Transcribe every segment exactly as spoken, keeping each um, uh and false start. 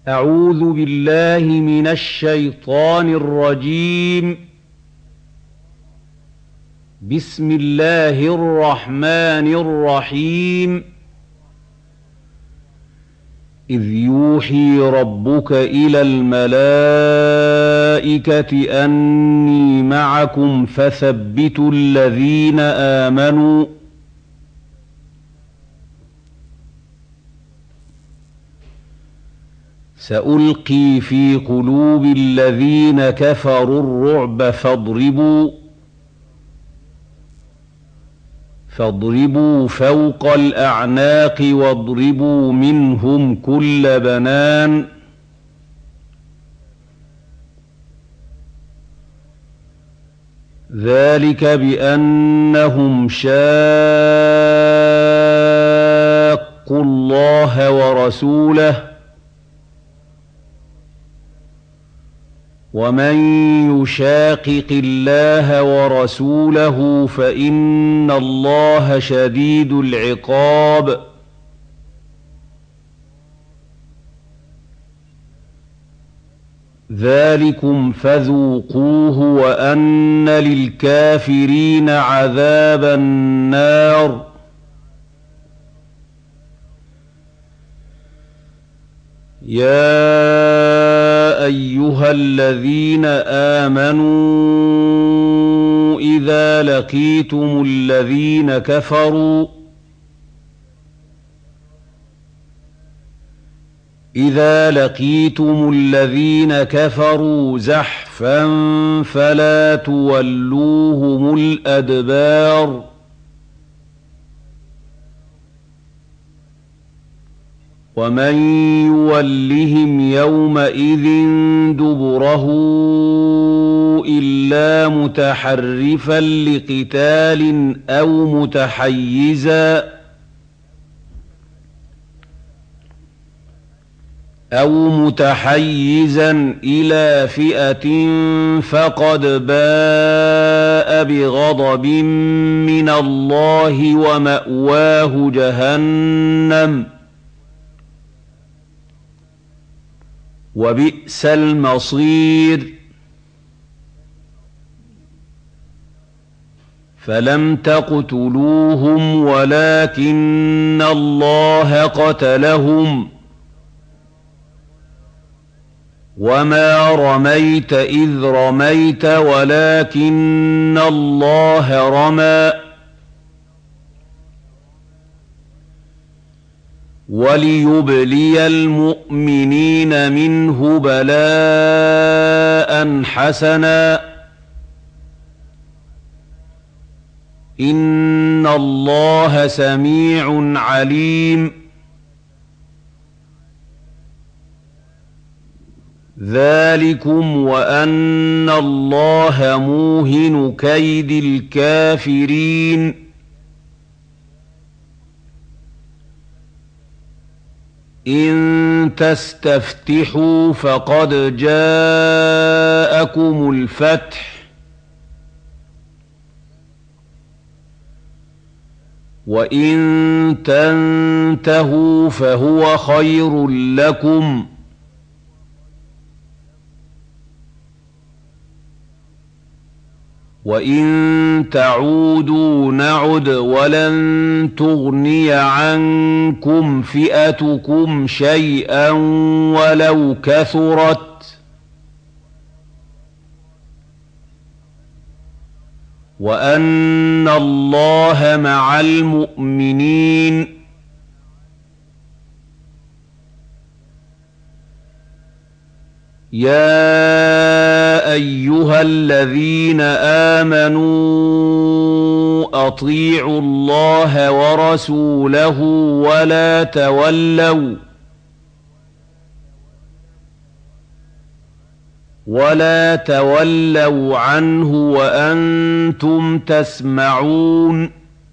أعوذ بالله من الشيطان الرجيم. بسم الله الرحمن الرحيم. إذ يوحي ربك إلى الملائكة أني معكم فثبتوا الذين آمنوا سألقي في قلوب الذين كفروا الرعب فاضربوا فاضربوا فوق الأعناق واضربوا منهم كل بنان ذلك بأنهم شاقوا الله ورسوله ومن يشاقق الله ورسوله فإن الله شديد العقاب. ذلكم فذوقوه وأن للكافرين عذاب النار. يا أيها الذين آمنوا إذا لقيتم الذين كفروا إذا لقيتم الذين كفروا زحفا فلا تولوهم الأدبار ومن يولهم يومئذ دبره إلا متحرفا لقتال أو متحيزا أو متحيزا إلى فئة فقد باء بغضب من الله ومأواه جهنم وبئس المصير. فلم تقتلوهم ولكن الله قتلهم وما رميت إذ رميت ولكن الله رمى وليبلي المؤمنين منه بلاء حسنا إن الله سميع عليم. ذلكم وأن الله موهن كيد الكافرين. إن تستفتحوا فقد جاءكم الفتح وإن تنتهوا فهو خير لكم وإن تعودوا نعد ولن تغني عنكم فئتكم شيئا ولو كثرت وأن الله مع المؤمنين. يا أيها الذين آمنوا أطيعوا الله ورسوله ولا تولوا ولا تولوا عنه وأنتم تسمعون.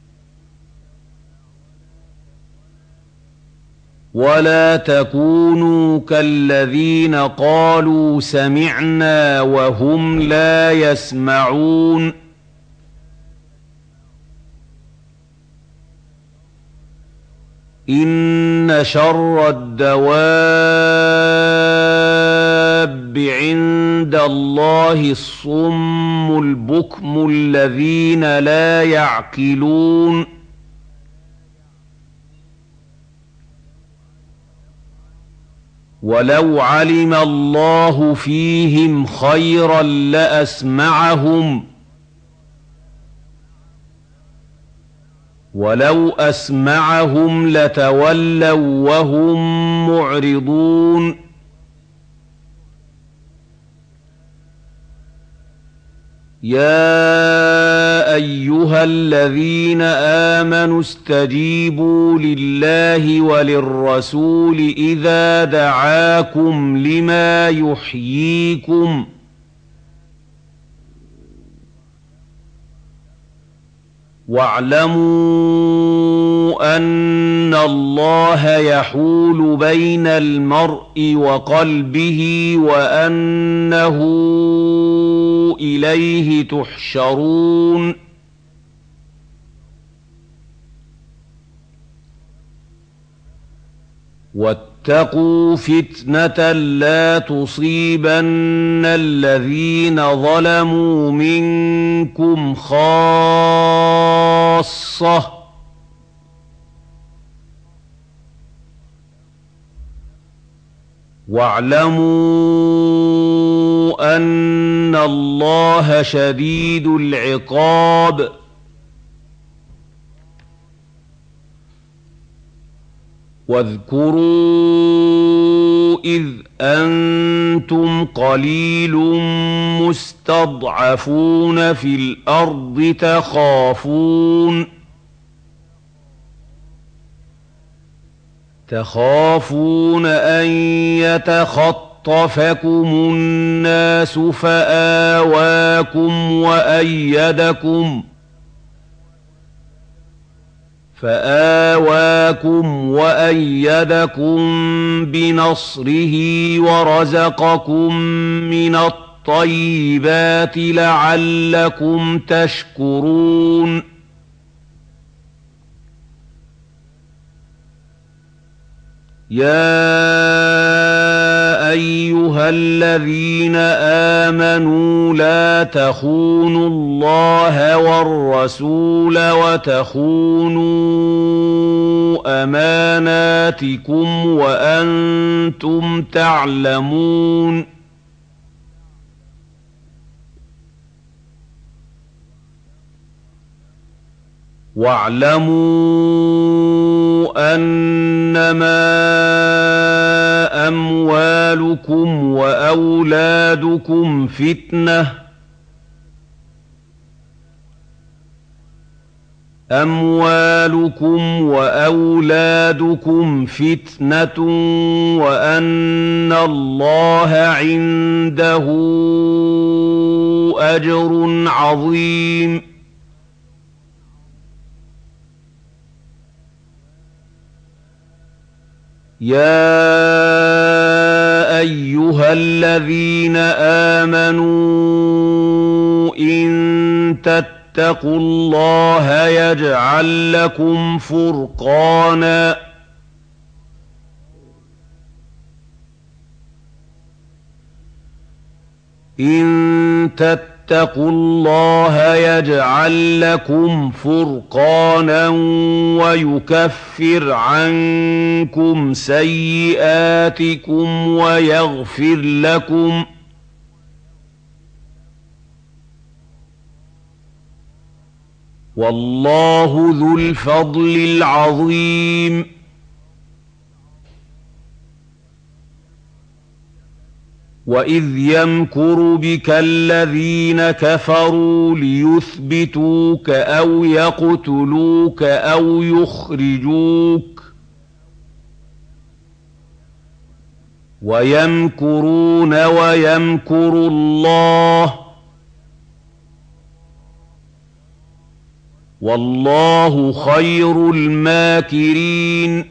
ولا تكونوا كالذين قالوا سمعنا وهم لا يسمعون. إن شر الدواب عند الله الصم البكم الذين لا يعقلون ولو علم الله فيهم خيرا لأسمعهم ولو أسمعهم لتولوا وهم معرضون يا أيها الذين آمنوا استجيبوا لله وللرسول إذا دعاكم لما يحييكم واعلموا أن الله يحول بين المرء وقلبه وأنه إليه تحشرون واتقوا فتنة لا تصيبن الذين ظلموا منكم خاصة واعلموا أن الله شديد العقاب واذكروا إذ أنتم قليل مستضعفون في الأرض تخافون تخافون أن يتخطفكم الناس فآواكم وأيدكم فآواكم وأيدكم بنصره ورزقكم من الطيبات لعلكم تشكرون يا أيها الذين آمنوا لا تخونوا الله والرسول وتخونوا أماناتكم وأنتم تعلمون واعلموا أنما أموالكم وأولادكم فتنة أموالكم وأولادكم فتنة وأن الله عنده أجر عظيم يا أيها الذين آمنوا إن تتقوا الله يجعل لكم فرقانا إن تتقوا الله يجعل لكم فرقانا ويكفر عنكم سيئاتكم ويغفر لكم والله ذو الفضل العظيم وإذ يمكر بك الذين كفروا ليثبتوك أو يقتلوك أو يخرجوك ويمكرون ويمكر الله والله خير الماكرين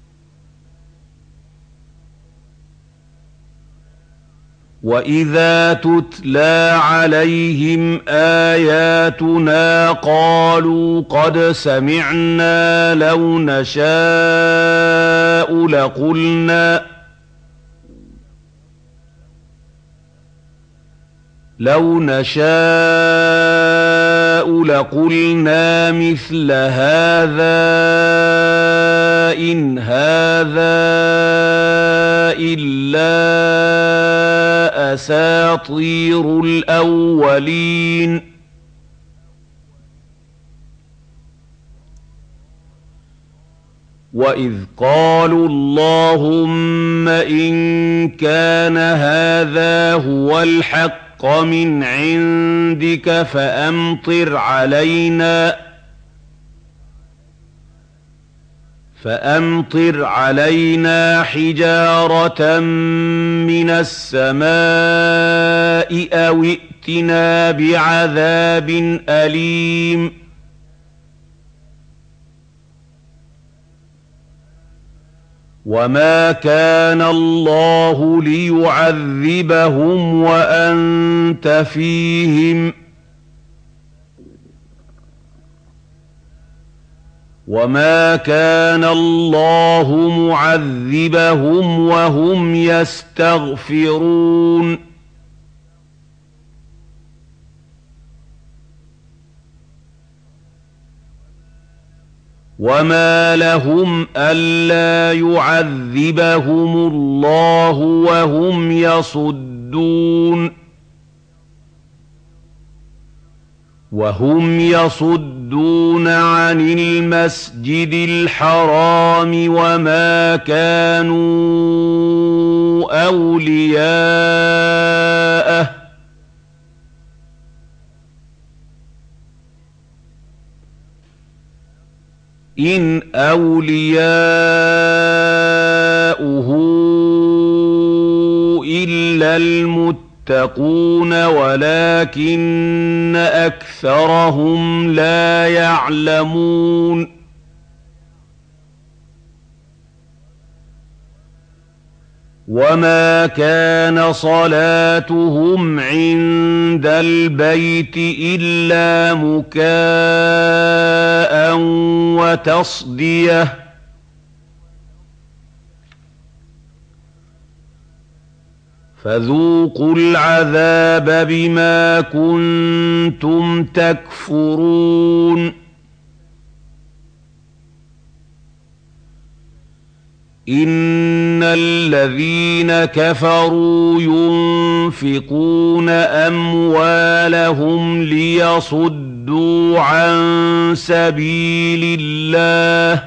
وإذا تتلى عليهم آياتنا قالوا قد سمعنا لو نشاء لقلنا لو نشاء لقلنا مثل هذا إن هذا إلا أساطير الأولين وإذ قالوا اللهم إن كان هذا هو الحق من عندك فأمطر علينا فأمطر علينا حجارة من السماء أو ائتنا بعذاب أليم وما كان الله ليعذبهم وأنت فيهم وما كان الله معذبهم وهم يستغفرون وما لهم ألا يعذبهم الله وهم يصدون وهم يصدون عن المسجد الحرام وما كانوا أولياءه إن أولياؤه إلا المتقون ولكن أكثرهم لا يعلمون وما كان صلاتهم عند البيت إلا مكاء وتصدية فذوقوا العذاب بما كنتم تكفرون إن الذين كفروا ينفقون أموالهم ليصدوا عن سبيل الله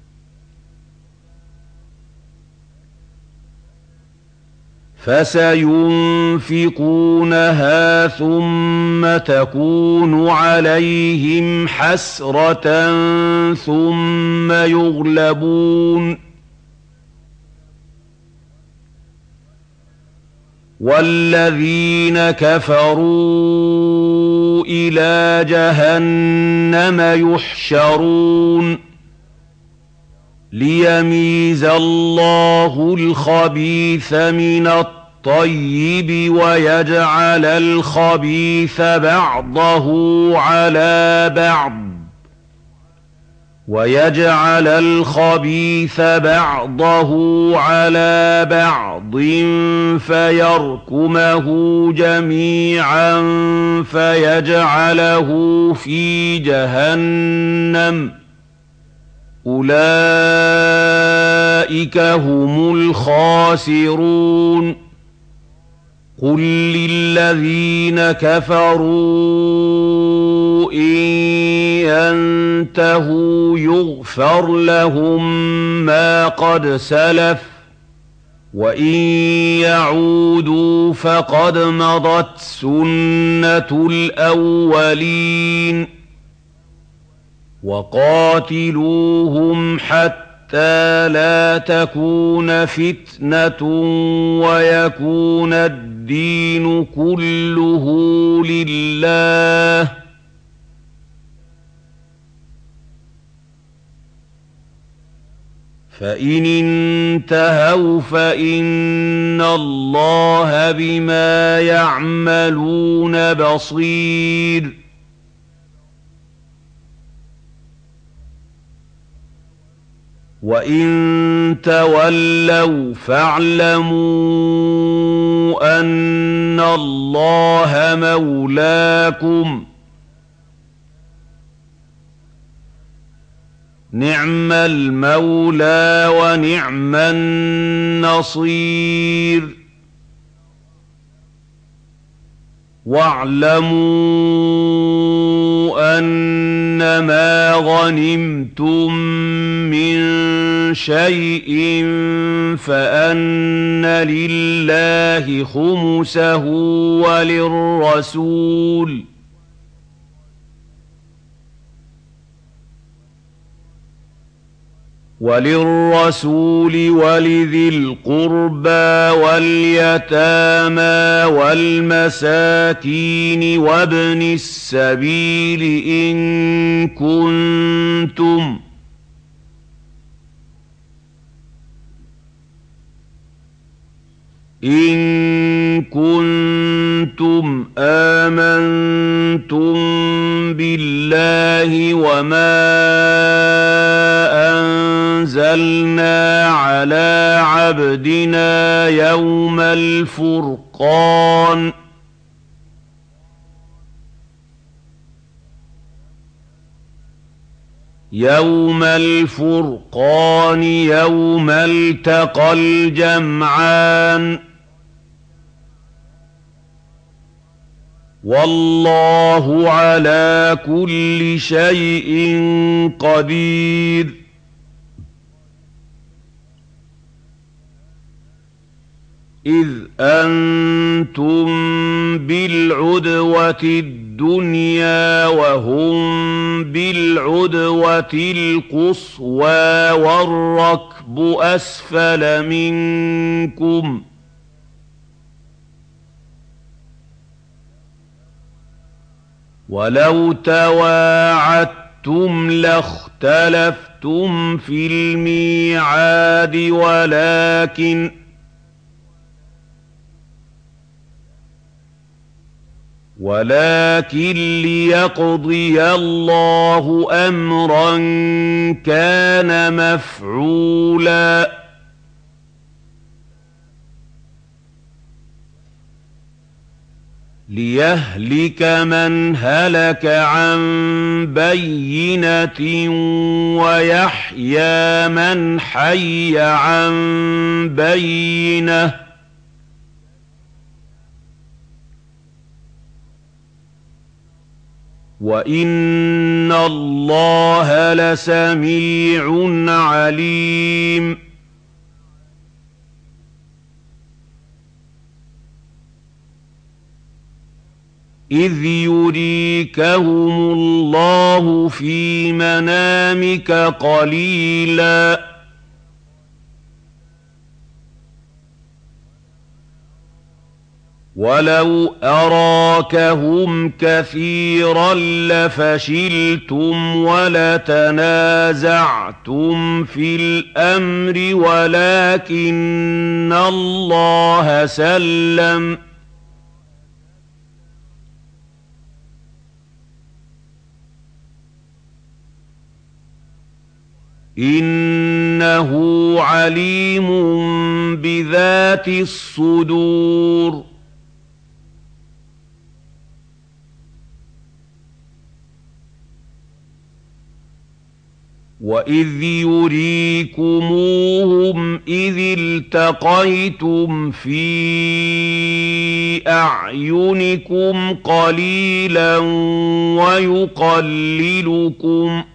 فسينفقونها ثم تكون عليهم حسرة ثم يغلبون والذين كفروا إلى جهنم يحشرون ليميز الله الخبيث من الطيب ويجعل الخبيث بعضه على بعض ويجعل الخبيث بعضه على بعض فيركمه جميعا فيجعله في جهنم أولئك هم الخاسرون قل للذين كفروا إن ينتهوا يغفر لهم ما قد سلف وإن يعودوا فقد مضت سنة الأولين وقاتلوهم حتى لا تكون فتنة ويكون الدين كله لله فإن انتهوا فإن الله بما يعملون بصير وإن تولوا فاعلموا أَنَّ اللَّهَ مَوْلَاكُمْ نِعْمَ الْمَوْلَىٰ وَنِعْمَ النَّصِيرُ وَاعْلَمُوا أَنَّمَا غَنِمْتُم مِّن شَيْءٍ فَأَنَّ لِلَّهِ خُمُسَهُ وَلِلرَّسُولِ وللرسول ولذي القربى واليتامى والمساكين وابن السبيل إن كنتم إن كنتم آمنتم بالله وما أنزلنا على عبدنا يوم الفرقان يوم الفرقان يوم التقى الجمعان والله على كل شيء قدير إذ أنتم بالعدوة الدنيا وهم بالعدوة القصوى والركب أسفل منكم ولو تواعدتم لاختلفتم في الميعاد ولكن ولكن ليقضي الله أمرا كان مفعولا ليهلك من هلك عن بينة ويحيى من حي عن بينة وإن الله لسميع عليم إذ يريكهم الله في منامك قليلا ولو أراكهم كثيرا لفشلتم ولتنازعتم في الأمر ولكن الله سلم إنه عليم بذات الصدور وإذ يريكموهم إذ التقيتم في أعينكم قليلا ويقللكم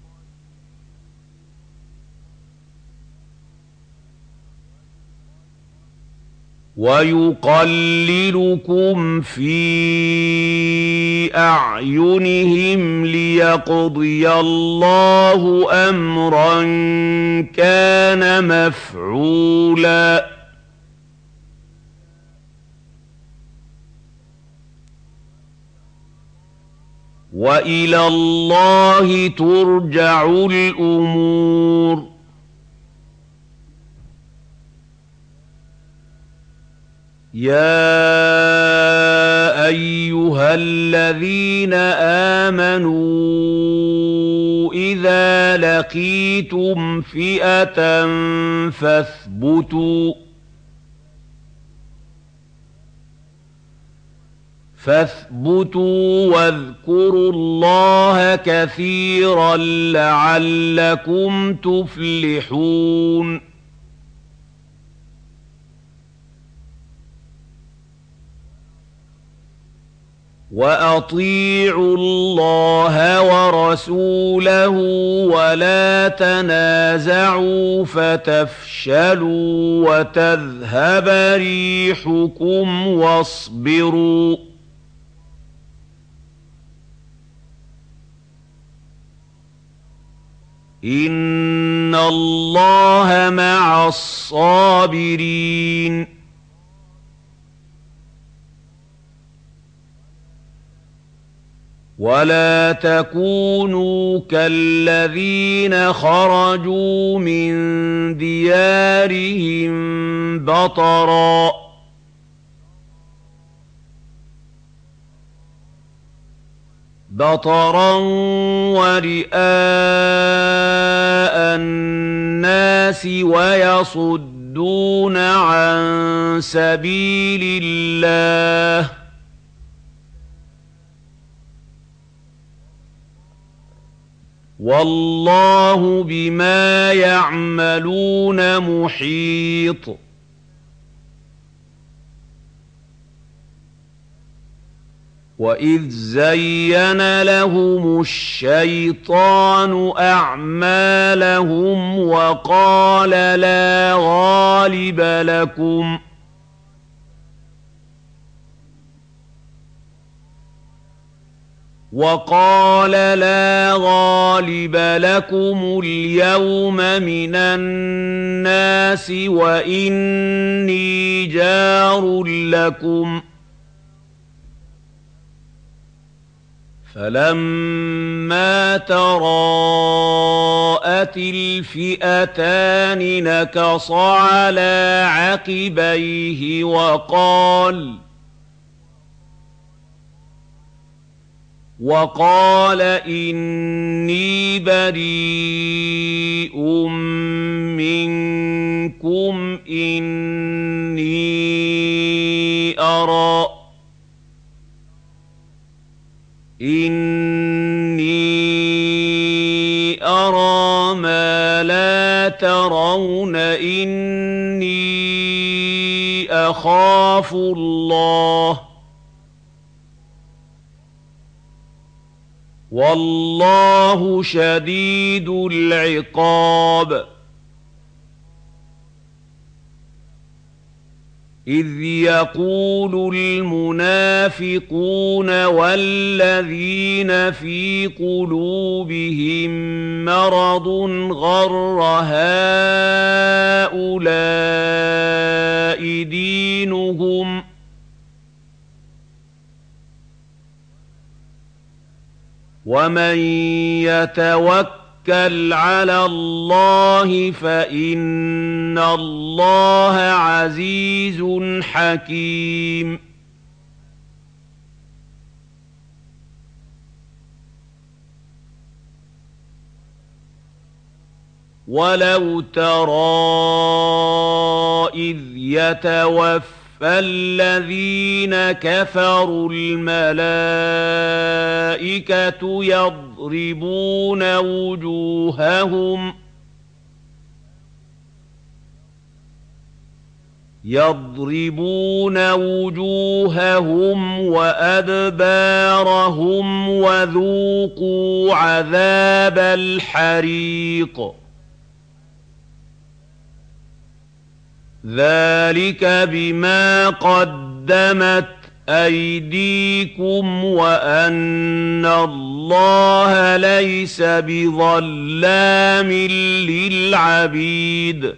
ويقللكم في أعينهم ليقضي الله أمرا كان مفعولا وإلى الله ترجع الأمور يا أيها الذين آمنوا إذا لقيتم فئة فاثبتوا فاثبتوا واذكروا الله كثيرا لعلكم تفلحون وأطيعوا الله ورسوله ولا تنازعوا فتفشلوا وتذهب ريحكم واصبروا إن الله مع الصابرين ولا تكونوا كالذين خرجوا من ديارهم بطرا بطرا ورئاء الناس ويصدون عن سبيل الله والله بما يعملون محيط وإذ زين لهم الشيطان أعمالهم وقال لا غالب لكم وقال لا غالب لكم اليوم من الناس وإني جار لكم فلما تراءت الفئتان نكص على عقبيه وقال وقال إني بريء منكم إني أرى إني أرى ما لا ترون إني أخاف الله والله شديد العقاب إذ يقول المنافقون والذين في قلوبهم مرض غر هؤلاء دينهم ومن يتوكل على الله فإن الله عزيز حكيم ولو ترى إذ يتوفى فالذين كفروا الملائكة يضربون وجوههم يضربون وجوههم وأدبارهم وذوقوا عذاب الحريق ذلك بما قدمت أيديكم وأن الله ليس بظلام للعبيد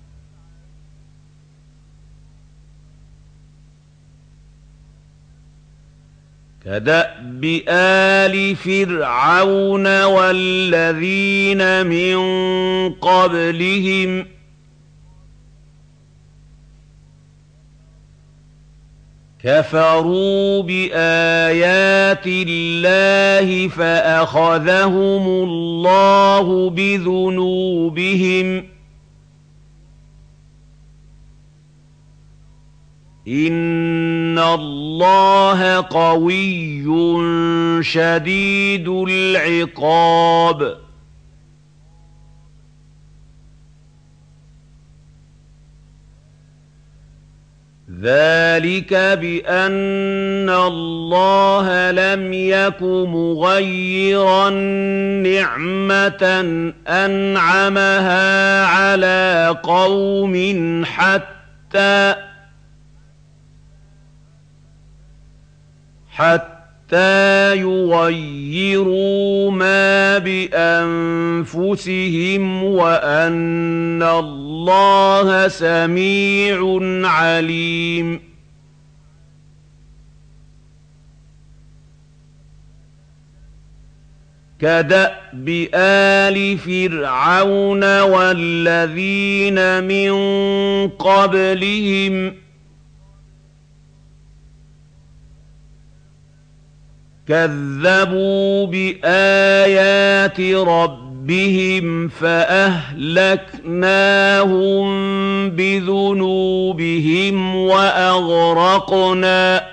كدأب آل فرعون والذين من قبلهم كفروا بآيات الله فأخذهم الله بذنوبهم إن إِنَّ اللَّهَ قَوِيٌّ شَدِيدُ الْعِقَابِ. ذَلِكَ بِأَنَّ اللَّهَ لَمْ يَكُ مُغَيِّرًا نِّعْمَةً أَنْعَمَهَا عَلَىٰ قَوْمٍ حَتَّىٰ حَتَّىٰ يُغَيِّرُوا مَا بِأَنفُسِهِمْ وَأَنَّ اللَّهَ سَمِيعٌ عَلِيمٌ. كَدَأْبِ آلِ فِرْعَوْنَ وَالَّذِينَ مِن قَبْلِهِمْ ۚ كَذَّبُوا بِآيَاتِ رَبِّهِمْ فَأَهْلَكْنَاهُم بِذُنُوبِهِمْ وَأَغْرَقْنَا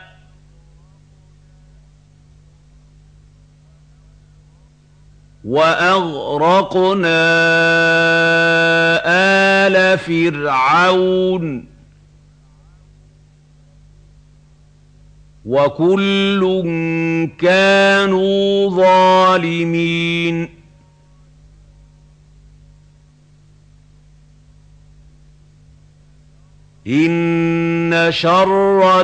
وَأَغْرَقْنَا آلَ فِرْعَوْنَ وَكُلٌّ كَانُوا ظَالِمِينَ. إِنَّ شَرَّ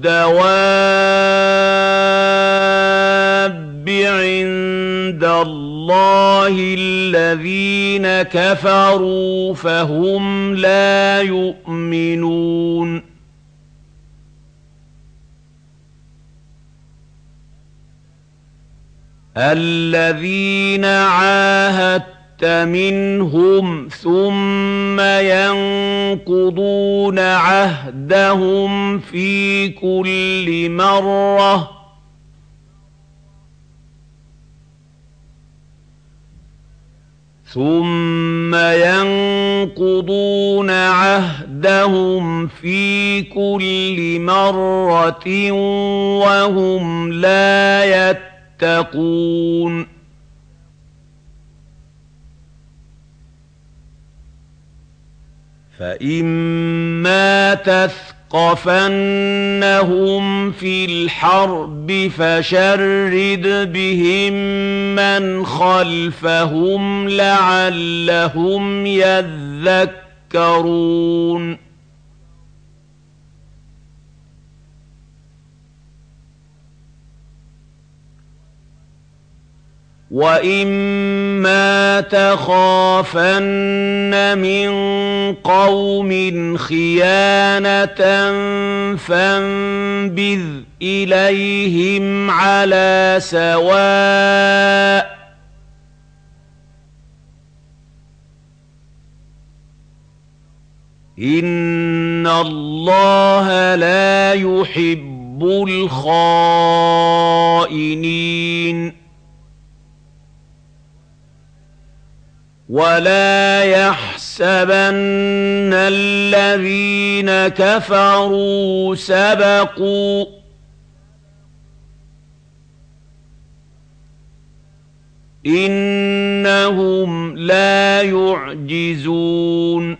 الدَّوَابِّ عِندَ اللَّهِ الَّذِينَ كَفَرُوا فَهُمْ لَا يُؤْمِنُونَ. الَّذِينَ عَاهَدتَّ مِنْهُمْ ثُمَّ يَنقُضُونَ عَهْدَهُمْ فِي كُلِّ مَرَّةٍ ثُمَّ يَنقُضُونَ عَهْدَهُمْ فِي كُلِّ مَرَّةٍ وَهُمْ لَا يَتَّقُونَ تَتَّقُونَ. فَإِمَّا تَثْقَفَنَّهُمْ فِي الْحَرْبِ فَشَرِّدْ بِهِم مَّنْ خَلْفَهُمْ لَعَلَّهُمْ يَذَّكَّرُونَ. وَإِمَّا تَخَافَنَّ مِن قَوْمٍ خِيَانَةً فَانبِذْ إِلَيْهِمْ عَلَىٰ سَوَاءٍ ۚ إِنَّ اللَّهَ لَا يُحِبُّ الْخَائِنِينَ. وَلَا يَحْسَبَنَّ الَّذِينَ كَفَرُوا سَبَقُوا ۚ إِنَّهُمْ لَا يُعْجِزُونَ.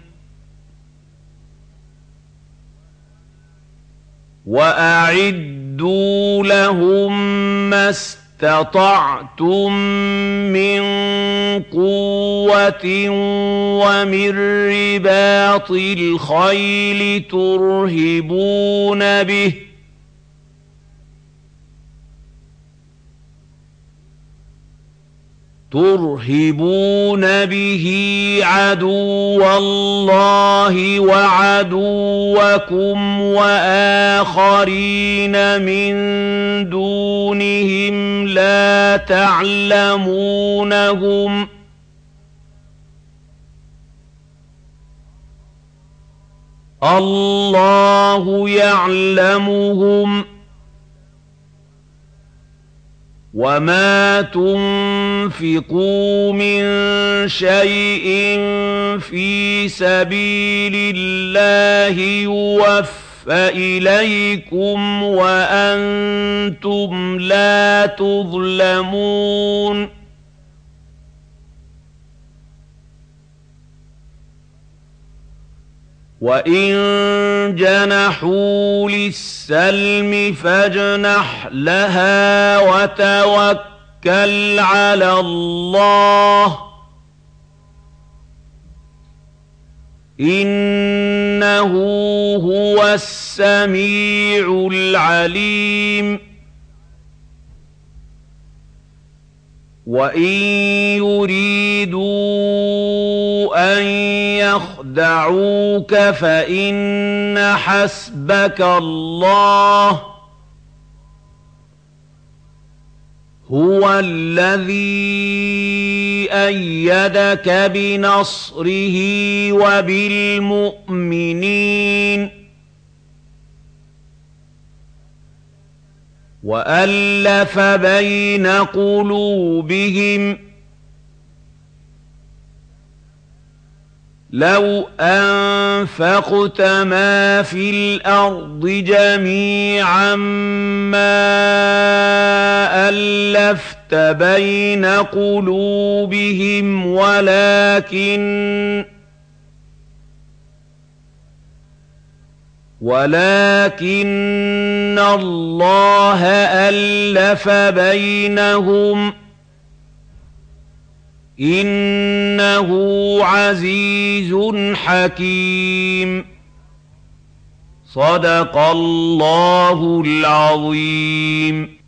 وَأَعِدُّوا لَهُم مَّا اسْتَطَعْتُم مِّن قُوَّةٍ وَمِن رِّبَاطِ الْخَيْلِ تُرْهِبُونَ بِهِ تُرْهِبُونَ بِهِ عَدُوَّ اللَّهِ وَعَدُوَّكُمْ وَآخَرِينَ مِن دُونِهِمْ لَا تَعْلَمُونَهُمْ ۚ اللَّهُ يَعْلَمُهُمْ ۚ وَمَا تُنفِقُوا مِن شَيْءٍ فِي سَبِيلِ اللَّهِ يُوَفَّ إِلَيْكُمْ وَأَنتُمْ لَا تُظْلَمُونَ وَإِن جَنَحُوا لِلسَّلْمِ فَاجْنَحْ لَهَا وَتَوَكَّلْ عَلَى اللَّهِ إِنَّهُ هُوَ السَّمِيعُ الْعَلِيمُ وَإِن يُرِيدُوا أَن يَخْدَعُوكَ فَإِنَّ حَسْبَكَ اللَّهُ هُوَ الَّذِي أَيَّدَكَ بِنَصْرِهِ وَبِالْمُؤْمِنِينَ وَأَلَّفَ بَيْنَ قُلُوبِهِمْ لَوْ أَنفَقْتَ مَا فِي الْأَرْضِ جَمِيعًا مَّا أَلَّفْتَ بَيْنَ قُلُوبِهِمْ وَلَٰكِنَّ وَلَٰكِنَّ اللَّهَ أَلَّفَ بَيْنَهُمْ ۚ إِنَّهُ عَزِيزٌ حَكِيمٌ. صَدَقَ اللَّهُ الْعَظِيمُ.